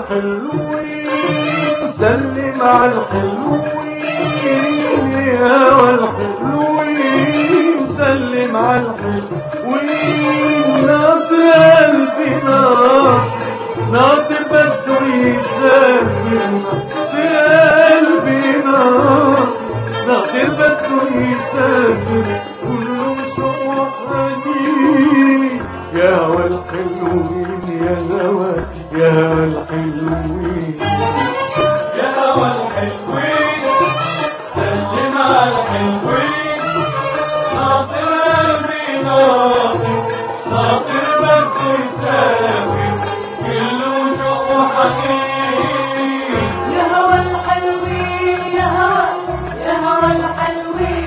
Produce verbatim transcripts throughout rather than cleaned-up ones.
الحلوين سلم على الحلوين يا والحلوين سلم على الحلوين ناطر قلبي ناطر ناطر بده يسافر ناطر قلبي ناطر ناطر بده يسافر كله شوق وحنين يا والحلوين يا هوا يا هوا الحلوين يا هوا الحلوين سلم على الحلوين ناطر قلبي ناطر ناطر بده يسافر كله شوق وحنين يا هوا الحلوين يا هوا يا هوا الحلوين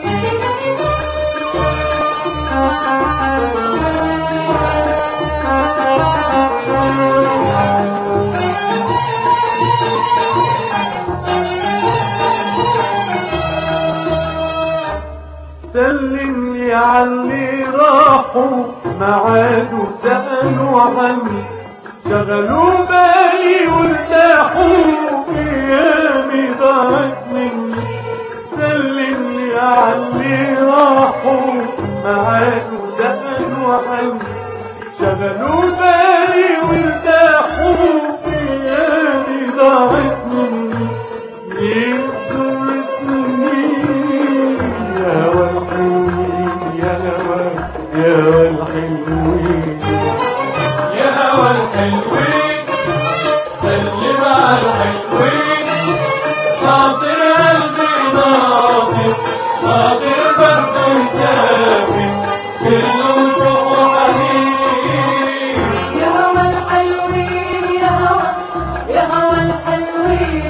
سلمني عاللي راحوا معادوا سألوا عني شغلوا بالي وارتاحوا ايامي ضاعت مني سلمني عاللي راحوا معادوا سألوا عني شغلوا بالي وارتاحوا ايامي ضاعت مني سنين تزور سنين يا والحلوين يا هوا يا والحلوين يا هوا الحلوين سلم على الحلوين ناطر قلبي ناطر ناطر بده يسافر كله شوق وحنين يا هوا الحلوين يا هوا يا هوا الحلوين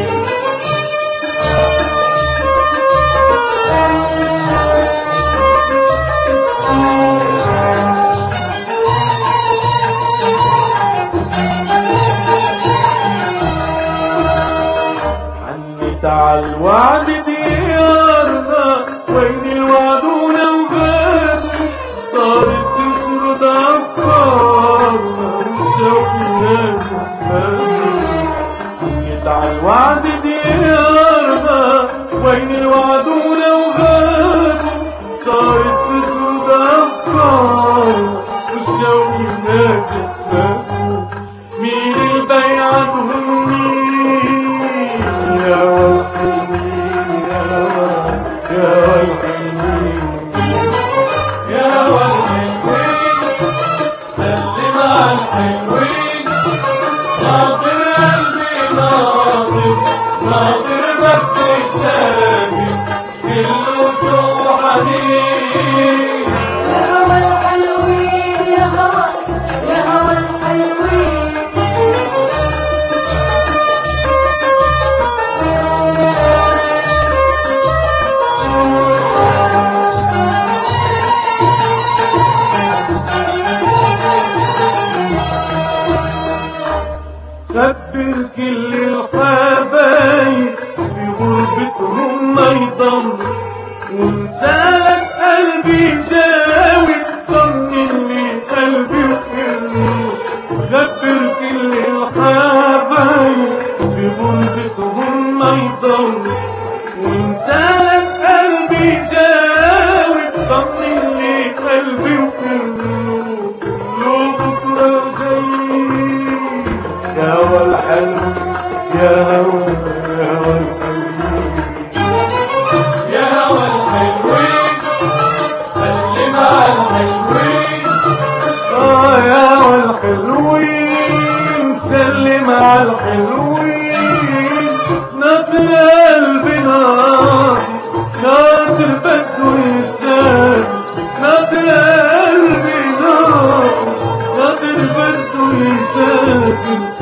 تعال وعد ديارنا وين الوعدونا وغاب صارت تسرد أفكارنا والشوق نازل تعال وعد ديارنا وين الوعدونا وغاب صارت تسرد أفكارنا والشوق نازل مين البيعة مين يا والحلوين يا والحلوين يا هوا الحلوين سلم على الحلوين ناطر قلبي ناطر ناطر بده يسافر كله شوق وحنين يا هوا الحلوين يا هوا يا هوا الحلوين خبر كل الحبايب في غربتهم ما يضل وانسالك قلبي جاوي طمن لي قلبي وقلبي خبر كل الحبايب في غربتهم ما يضل وانسالك قلبي جاوي طمن لي قلبي وقلبي كله بكره جاي يا والحلو يا هوا يا والحلوين يا هوا الحلوين سلم على الحلوين اه يا والحلوين سلم على الحلوين ناطر قلبي ناطر ناطر بده يسافر ناطر قلبي ناطر ناطر بده يسافر